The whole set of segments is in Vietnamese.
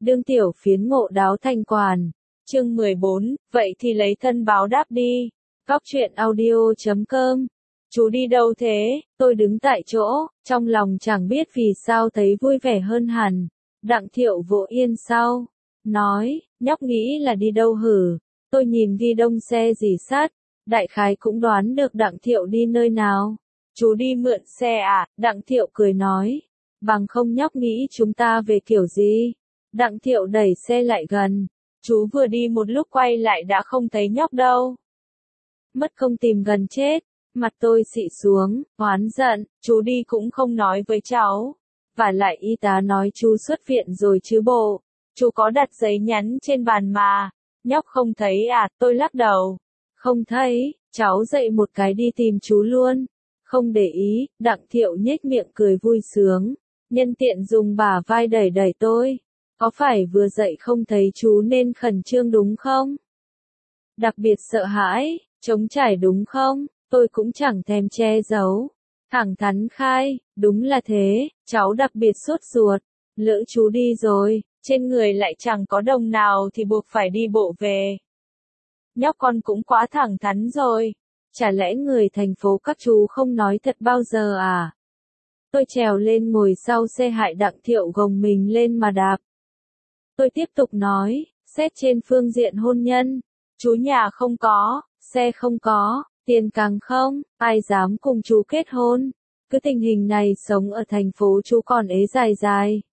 đương tiểu phiến ngộ đáo thành quản. Chương 14, vậy thì lấy thân báo đáp đi. Góc truyện audio.com. Chú đi đâu thế? Tôi đứng tại chỗ, trong lòng chẳng biết vì sao thấy vui vẻ hơn hẳn. Đặng Thiệu vỗ yên sau, nói, nhóc nghĩ là đi đâu hử? Tôi nhìn ghi đông xe dì sát, đại khái cũng đoán được Đặng Thiệu đi nơi nào. Chú đi mượn xe à? Đặng Thiệu cười nói, bằng không nhóc nghĩ chúng ta về kiểu gì? Đặng Thiệu đẩy xe lại gần, chú vừa đi một lúc quay lại đã không thấy nhóc đâu. Mất công tìm gần chết, mặt tôi xị xuống, oán giận, chú đi cũng không nói với cháu. Và lại y tá nói chú xuất viện rồi chứ bộ, chú có đặt giấy nhắn trên bàn mà, nhóc không thấy à? Tôi lắc đầu, không thấy, cháu dậy một cái đi tìm chú luôn. Không để ý, Đặng Thiệu nhếch miệng cười vui sướng, nhân tiện dùng bả vai đẩy đẩy tôi. Có phải vừa dậy không thấy chú nên khẩn trương đúng không? Đặc biệt sợ hãi, trống trải đúng không? Tôi cũng chẳng thèm che giấu. Thẳng thắn khai, đúng là thế, cháu đặc biệt sốt ruột. Lỡ chú đi rồi, trên người lại chẳng có đồng nào thì buộc phải đi bộ về. Nhóc con cũng quá thẳng thắn rồi. Chả lẽ người thành phố các chú không nói thật bao giờ à? Tôi trèo lên ngồi sau xe hại Đặng Thiệu gồng mình lên mà đạp. Tôi tiếp tục nói, xét trên phương diện hôn nhân, chú nhà không có, xe không có, tiền càng không, ai dám cùng chú kết hôn. Cứ tình hình này sống ở thành phố chú còn ế dài dài.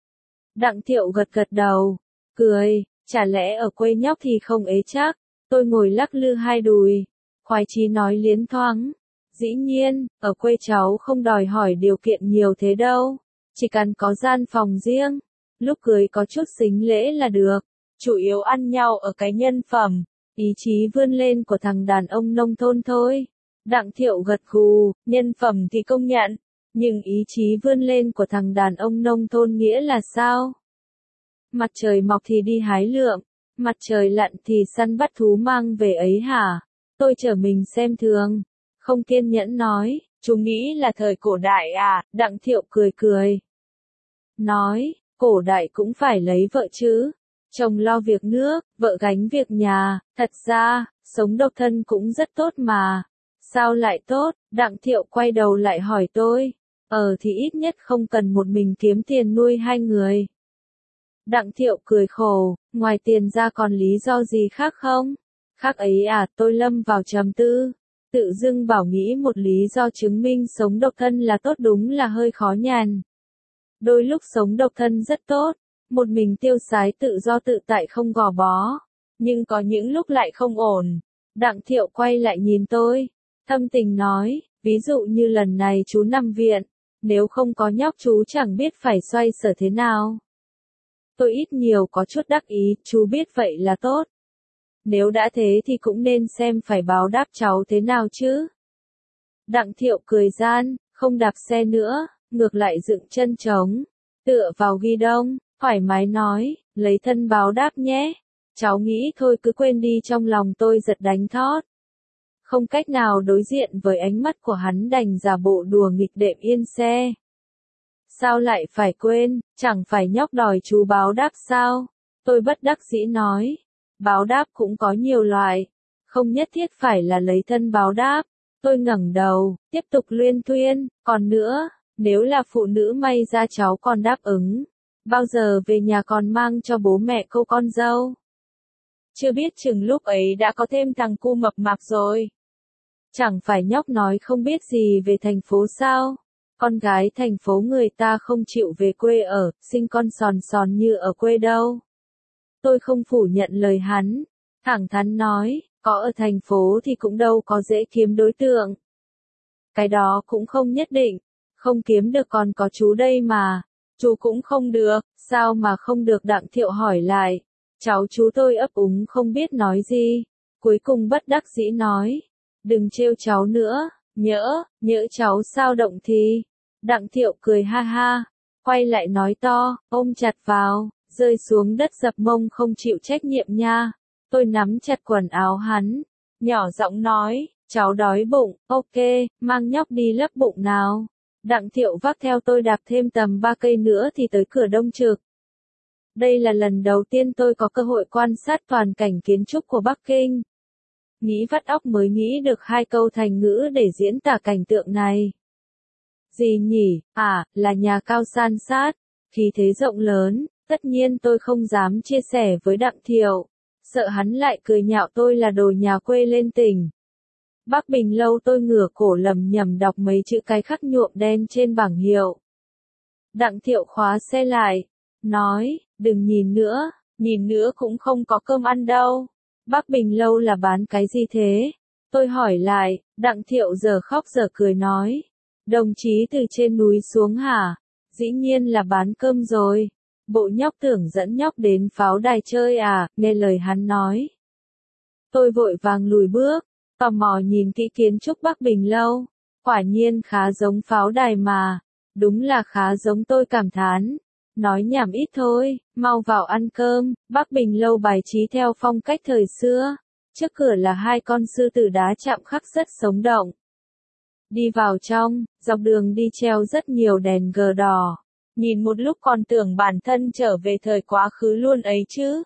Đặng Thiệu gật gật đầu, cười, chả lẽ ở quê nhóc thì không ế chắc. Tôi ngồi lắc lư hai đùi, khoái chí nói liến thoáng. Dĩ nhiên, ở quê cháu không đòi hỏi điều kiện nhiều thế đâu, chỉ cần có gian phòng riêng, lúc cưới có chút sính lễ là được, chủ yếu ăn nhau ở cái nhân phẩm, ý chí vươn lên của thằng đàn ông nông thôn thôi. Đặng Thiệu gật gù, nhân phẩm thì công nhận, nhưng ý chí vươn lên của thằng đàn ông nông thôn nghĩa là sao? Mặt trời mọc thì đi hái lượm, mặt trời lặn thì săn bắt thú mang về ấy hả? Tôi trở mình xem thường, không kiên nhẫn nói, chú nghĩ là thời cổ đại à? Đặng Thiệu cười cười, nói, cổ đại cũng phải lấy vợ chứ, chồng lo việc nước, vợ gánh việc nhà, thật ra, sống độc thân cũng rất tốt mà. Sao lại tốt? Đặng Thiệu quay đầu lại hỏi tôi, thì ít nhất không cần một mình kiếm tiền nuôi hai người. Đặng Thiệu cười khổ, ngoài tiền ra còn lý do gì khác không? Khác ấy à? Tôi lâm vào trầm tư, tự dưng bảo nghĩ một lý do chứng minh sống độc thân là tốt đúng là hơi khó nhằn. Đôi lúc sống độc thân rất tốt, một mình tiêu sái tự do tự tại không gò bó, nhưng có những lúc lại không ổn. Đặng Thiệu quay lại nhìn tôi, thâm tình nói, ví dụ như lần này chú nằm viện, nếu không có nhóc chú chẳng biết phải xoay sở thế nào. Tôi ít nhiều có chút đắc ý, chú biết vậy là tốt. Nếu đã thế thì cũng nên xem phải báo đáp cháu thế nào chứ. Đặng Thiệu cười gian, không đạp xe nữa, ngược lại dựng chân trống, tựa vào ghi đông, thoải mái nói, lấy thân báo đáp nhé. Cháu nghĩ thôi cứ quên đi. Trong lòng tôi giật đánh thót. Không cách nào đối diện với ánh mắt của hắn, đành giả bộ đùa nghịch đệm yên xe. Sao lại phải quên, chẳng phải nhóc đòi chú báo đáp sao? Tôi bất đắc dĩ nói, báo đáp cũng có nhiều loại, không nhất thiết phải là lấy thân báo đáp. Tôi ngẩng đầu, tiếp tục luyên thuyên, còn nữa, nếu là phụ nữ may ra cháu còn đáp ứng, bao giờ về nhà còn mang cho bố mẹ cô con dâu. Chưa biết chừng lúc ấy đã có thêm thằng cu mập mạp rồi. Chẳng phải nhóc nói không biết gì về thành phố sao? Con gái thành phố người ta không chịu về quê ở, sinh con sòn sòn như ở quê đâu. Tôi không phủ nhận lời hắn, thẳng thắn nói, có ở thành phố thì cũng đâu có dễ kiếm đối tượng. Cái đó cũng không nhất định, không kiếm được còn có chú đây mà. Chú cũng không được, sao mà không được? Đặng Thiệu hỏi lại. Cháu chú tôi ấp úng không biết nói gì, cuối cùng bất đắc dĩ nói, đừng trêu cháu nữa, nhỡ cháu sao động thì. Đặng Thiệu cười ha ha, quay lại nói to, ôm chặt vào, rơi xuống đất dập mông không chịu trách nhiệm nha. Tôi nắm chặt quần áo hắn, nhỏ giọng nói, cháu đói bụng, ok, mang nhóc đi lấp bụng nào. Đặng Thiệu vác theo tôi đạp thêm tầm 3 cây nữa thì tới cửa Đông Trực. Đây là lần đầu tiên tôi có cơ hội quan sát toàn cảnh kiến trúc của Bắc Kinh. Nghĩ vắt óc mới nghĩ được 2 câu thành ngữ để diễn tả cảnh tượng này. Gì nhỉ? À, là nhà cao san sát, khí thế rộng lớn, tất nhiên tôi không dám chia sẻ với Đặng Thiệu, sợ hắn lại cười nhạo tôi là đồ nhà quê lên tỉnh. Bắc Bình Lâu tôi ngửa cổ lẩm nhẩm đọc mấy chữ cái khắc nhuộm đen trên bảng hiệu. Đặng Thiệu khóa xe lại, nói, đừng nhìn nữa cũng không có cơm ăn đâu. Bắc Bình Lâu là bán cái gì thế? Tôi hỏi lại, Đặng Thiệu giờ khóc giờ cười nói. Đồng chí từ trên núi xuống hả? Dĩ nhiên là bán cơm rồi. Bộ nhóc tưởng dẫn nhóc đến pháo đài chơi à, nghe lời hắn nói. Tôi vội vàng lùi bước, tò mò nhìn kỹ kiến trúc Bắc Bình Lâu. Quả nhiên khá giống pháo đài mà. Đúng là khá giống, tôi cảm thán. Nói nhảm ít thôi, mau vào ăn cơm. Bắc Bình Lâu bài trí theo phong cách thời xưa. Trước cửa là 2 con sư tử đá chạm khắc rất sống động. Đi vào trong, dọc đường đi treo rất nhiều đèn cờ đỏ. Nhìn một lúc còn tưởng bản thân trở về thời quá khứ luôn ấy chứ.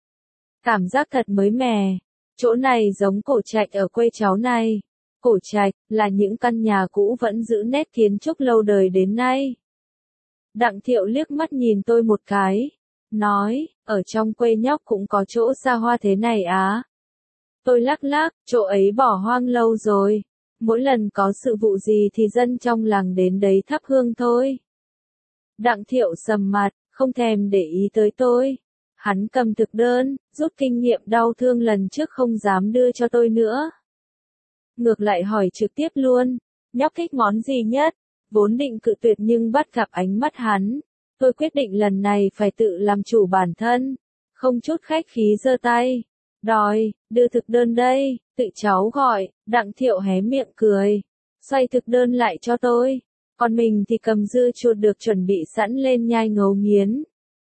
Cảm giác thật mới mẻ. Chỗ này giống cổ trạch ở quê cháu này. Cổ trạch là những căn nhà cũ vẫn giữ nét kiến trúc lâu đời đến nay. Đặng Thiệu liếc mắt nhìn tôi một cái, nói, ở trong quê nhóc cũng có chỗ xa hoa thế này á. Tôi lắc lắc, chỗ ấy bỏ hoang lâu rồi. Mỗi lần có sự vụ gì thì dân trong làng đến đấy thắp hương thôi. Đặng Thiệu sầm mặt, không thèm để ý tới tôi. Hắn cầm thực đơn, rút kinh nghiệm đau thương lần trước không dám đưa cho tôi nữa. Ngược lại hỏi trực tiếp luôn, nhóc thích món gì nhất? Vốn định cự tuyệt nhưng bắt gặp ánh mắt hắn. Tôi quyết định lần này phải tự làm chủ bản thân. Không chút khách khí giơ tay. Đòi, đưa thực đơn đây, tự cháu gọi. Đặng Thiệu hé miệng cười. Xoay thực đơn lại cho tôi. Còn mình thì cầm dưa chuột được chuẩn bị sẵn lên nhai ngấu nghiến.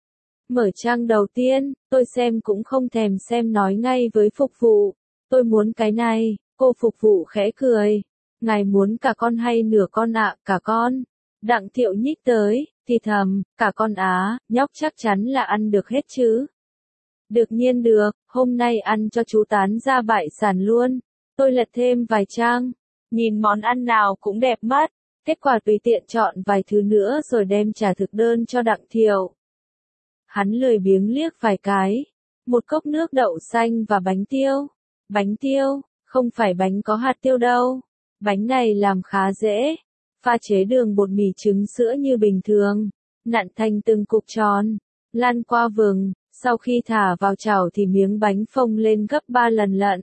Mở trang đầu tiên, tôi xem cũng không thèm xem nói ngay với phục vụ. Tôi muốn cái này, cô phục vụ khẽ cười. Ngài muốn cả con hay nửa con ạ? Cả con. Đặng Thiệu nhích tới, thì thầm, cả con á, nhóc chắc chắn là ăn được hết chứ. Đương nhiên được, hôm nay ăn cho chú tán ra bại sản luôn. Tôi lật thêm vài trang, nhìn món ăn nào cũng đẹp mắt. Kết quả tùy tiện chọn vài thứ nữa rồi đem trả thực đơn cho Đặng Thiệu. Hắn lười biếng liếc vài cái. Một cốc nước đậu xanh và bánh tiêu. Bánh tiêu, không phải bánh có hạt tiêu đâu. Bánh này làm khá dễ. Pha chế đường bột mì trứng sữa như bình thường. Nặn thành từng cục tròn. Lan qua vừng. Sau khi thả vào chảo thì miếng bánh phồng lên gấp 3 lần lận.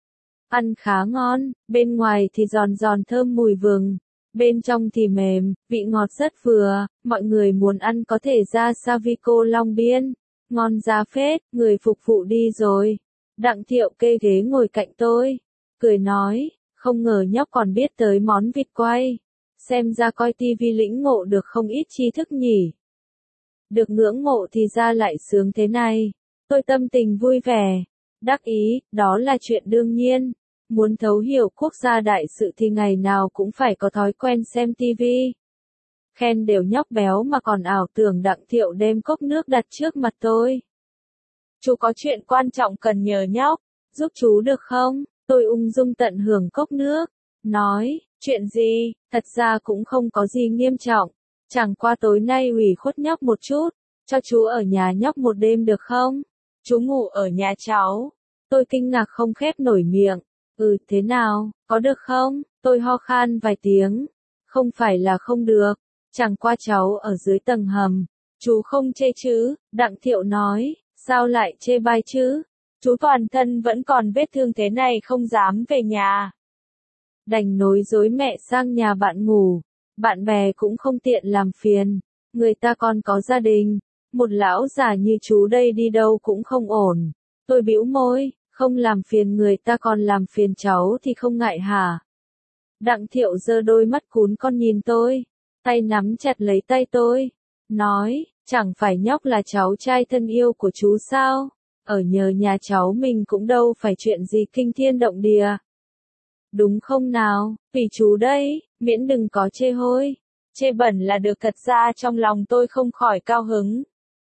Ăn khá ngon, bên ngoài thì giòn giòn thơm mùi vừng. Bên trong thì mềm, vị ngọt rất vừa, mọi người muốn ăn có thể ra Savico Long Biên. Ngon giá phết, người phục vụ đi rồi. Đặng Thiệu kê ghế ngồi cạnh tôi. Cười nói, không ngờ nhóc còn biết tới món vịt quay. Xem ra coi tivi lĩnh ngộ được không ít tri thức nhỉ. Được ngưỡng mộ thì ra lại sướng thế này. Tôi tâm tình vui vẻ. Đắc ý, đó là chuyện đương nhiên. Muốn thấu hiểu quốc gia đại sự thì ngày nào cũng phải có thói quen xem tivi. Khen đều nhóc béo mà còn ảo tưởng Đặng Thiệu đem cốc nước đặt trước mặt tôi. Chú có chuyện quan trọng cần nhờ nhóc, giúp chú được không? Tôi ung dung tận hưởng cốc nước. Nói, chuyện gì? Thật ra cũng không có gì nghiêm trọng. Chẳng qua tối nay ủy khuất nhóc một chút. Cho chú ở nhà nhóc một đêm được không? Chú ngủ ở nhà cháu. Tôi kinh ngạc không khép nổi miệng. Thế nào, có được không? Tôi ho khan vài tiếng. Không phải là không được. Chẳng qua cháu ở dưới tầng hầm. Chú không chê chứ? Đặng Thiệu nói. Sao lại chê bai chứ? Chú toàn thân vẫn còn vết thương thế này không dám về nhà. Đành nối dối mẹ sang nhà bạn ngủ. Bạn bè cũng không tiện làm phiền. Người ta còn có gia đình. Một lão già như chú đây đi đâu cũng không ổn. Tôi bĩu môi, không làm phiền người ta còn làm phiền cháu thì không ngại hả? Đặng Thiệu giơ đôi mắt cún con nhìn tôi. Tay nắm chặt lấy tay tôi. Nói, chẳng phải nhóc là cháu trai thân yêu của chú sao? Ở nhờ nhà cháu mình cũng đâu phải chuyện gì kinh thiên động địa. Đúng không nào, vì chú đây, miễn đừng có chê hôi. Chê bẩn là được, thật ra trong lòng tôi không khỏi cao hứng.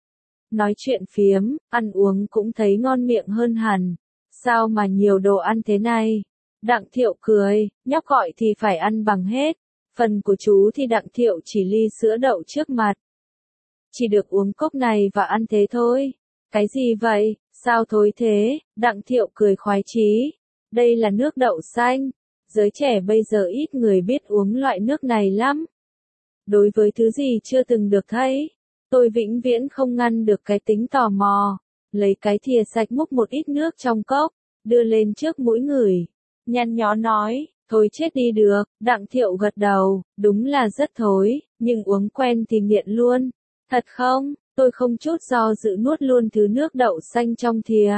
nói chuyện phiếm, ăn uống cũng thấy ngon miệng hơn hẳn. Sao mà nhiều đồ ăn thế này? Đặng Thiệu cười, nhóc gọi thì phải ăn bằng hết. Phần của chú thì Đặng Thiệu chỉ ly sữa đậu trước mặt. Chỉ được uống cốc này và ăn thế thôi. Cái gì vậy, sao thối thế? Đặng Thiệu cười khoái chí. Đây là nước đậu xanh. Giới trẻ bây giờ ít người biết uống loại nước này lắm. Đối với thứ gì chưa từng được thấy, tôi vĩnh viễn không ngăn được cái tính tò mò. Lấy cái thìa sạch múc một ít nước trong cốc, đưa lên trước mũi ngửi. Nhăn nhó nói, thôi chết đi được. Đặng Thiệu gật đầu, đúng là rất thối, nhưng uống quen thì nghiện luôn. Thật không? Tôi không chút do dự nuốt luôn thứ nước đậu xanh trong thìa.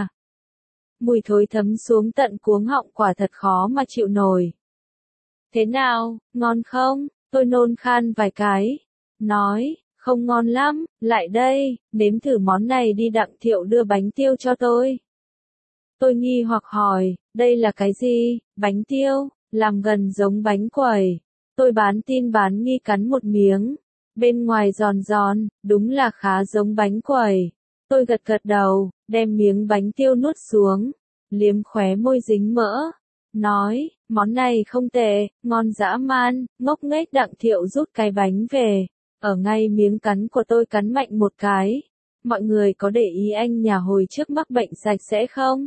Mùi thối thấm xuống tận cuống họng, quả thật khó mà chịu nổi. Thế nào, ngon không? Tôi nôn khan vài cái. Nói, không ngon lắm, lại đây, nếm thử món này đi. Đặng Thiệu đưa bánh tiêu cho tôi. Tôi nghi hoặc hỏi, đây là cái gì? Bánh tiêu, làm gần giống bánh quẩy. Tôi bán tin bán nghi cắn một miếng. Bên ngoài giòn giòn, đúng là khá giống bánh quẩy. Tôi gật gật đầu, đem miếng bánh tiêu nuốt xuống, liếm khóe môi dính mỡ. Nói, món này không tệ, ngon dã man. Ngốc nghếch. Đặng Thiệu rút cái bánh về, ở ngay miếng cắn của tôi cắn mạnh một cái. Mọi người có để ý anh nhà hồi trước mắc bệnh sạch sẽ không?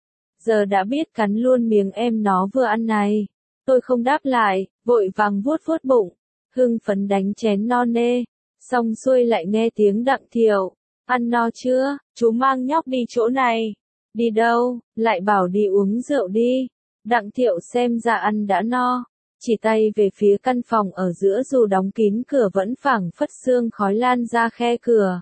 Giờ đã biết cắn luôn miếng em nó vừa ăn này. Tôi không đáp lại, vội vàng vuốt vuốt bụng, hưng phấn đánh chén no nê. Xong xuôi lại nghe tiếng Đặng Thiệu, ăn no chưa, chú mang nhóc đi chỗ này. Đi đâu, lại bảo đi uống rượu đi. Đặng Thiệu xem ra ăn đã no, chỉ tay về phía căn phòng ở giữa, dù đóng kín cửa vẫn phảng phất sương khói lan ra khe cửa.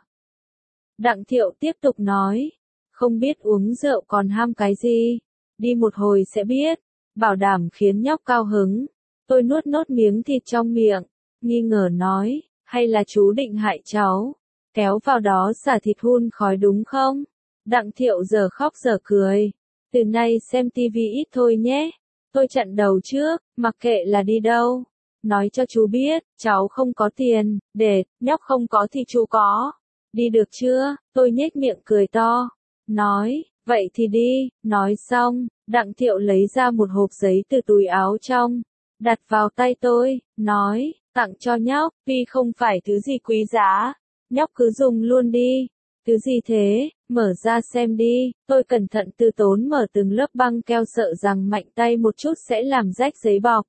Đặng Thiệu tiếp tục nói, không biết uống rượu còn ham cái gì, đi một hồi sẽ biết, bảo đảm khiến nhóc cao hứng. Tôi nuốt nốt miếng thịt trong miệng, nghi ngờ nói, hay là chú định hại cháu, kéo vào đó xả thịt hun khói đúng không? Đặng Thiệu giờ khóc giờ cười, từ nay xem tivi ít thôi nhé. Tôi chặn đầu trước, mặc kệ là đi đâu. Nói cho chú biết, cháu không có tiền, để, nhóc không có thì chú có. Đi được chưa? Tôi nhếch miệng cười to. Nói, vậy thì đi. Nói xong, Đặng Thiệu lấy ra một hộp giấy từ túi áo trong, đặt vào tay tôi, nói, tặng cho nhóc, vì không phải thứ gì quý giá. Nhóc cứ dùng luôn đi. Thứ gì thế? Mở ra xem đi. Tôi cẩn thận từ tốn mở từng lớp băng keo, sợ rằng mạnh tay một chút sẽ làm rách giấy bọc.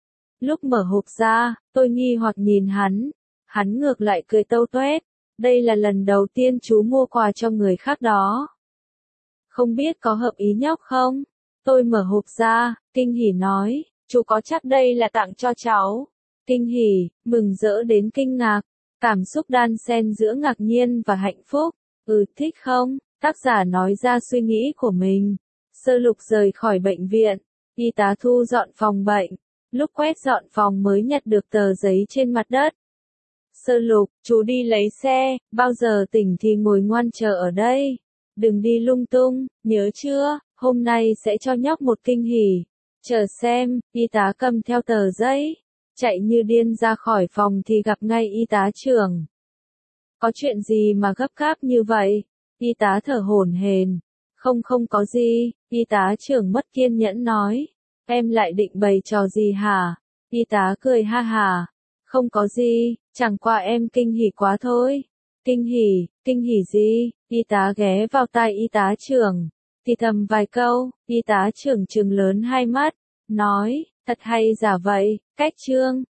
Lúc mở hộp ra, tôi nghi hoặc nhìn hắn. Hắn ngược lại cười tâu tuét. Đây là lần đầu tiên chú mua quà cho người khác đó. Không biết có hợp ý nhóc không? Tôi mở hộp ra, kinh hỉ nói, chú có chắc đây là tặng cho cháu? Kinh hỉ, mừng rỡ đến kinh ngạc, cảm xúc đan xen giữa ngạc nhiên và hạnh phúc. Thích không? Tác giả nói ra suy nghĩ của mình. Sơ Lục rời khỏi bệnh viện, y tá thu dọn phòng bệnh. Lúc quét dọn phòng mới nhặt được tờ giấy trên mặt đất. Sơ Lục, chú đi lấy xe, bao giờ tỉnh thì ngồi ngoan chờ ở đây. Đừng đi lung tung, nhớ chưa, hôm nay sẽ cho nhóc một kinh hỉ. Chờ xem, y tá cầm theo tờ giấy, chạy như điên ra khỏi phòng thì gặp ngay y tá trưởng. Có chuyện gì mà gấp gáp như vậy? Y tá thở hổn hển. Không có gì, y tá trưởng mất kiên nhẫn nói. Em lại định bày trò gì hả? Y tá cười ha hả. Không có gì, chẳng qua em kinh hỉ quá thôi. Kinh hỉ gì? Y tá ghé vào tai y tá trưởng, thì thầm vài câu. Y tá trưởng trừng lớn hai mắt, nói, thật hay giả vậy, cách trương.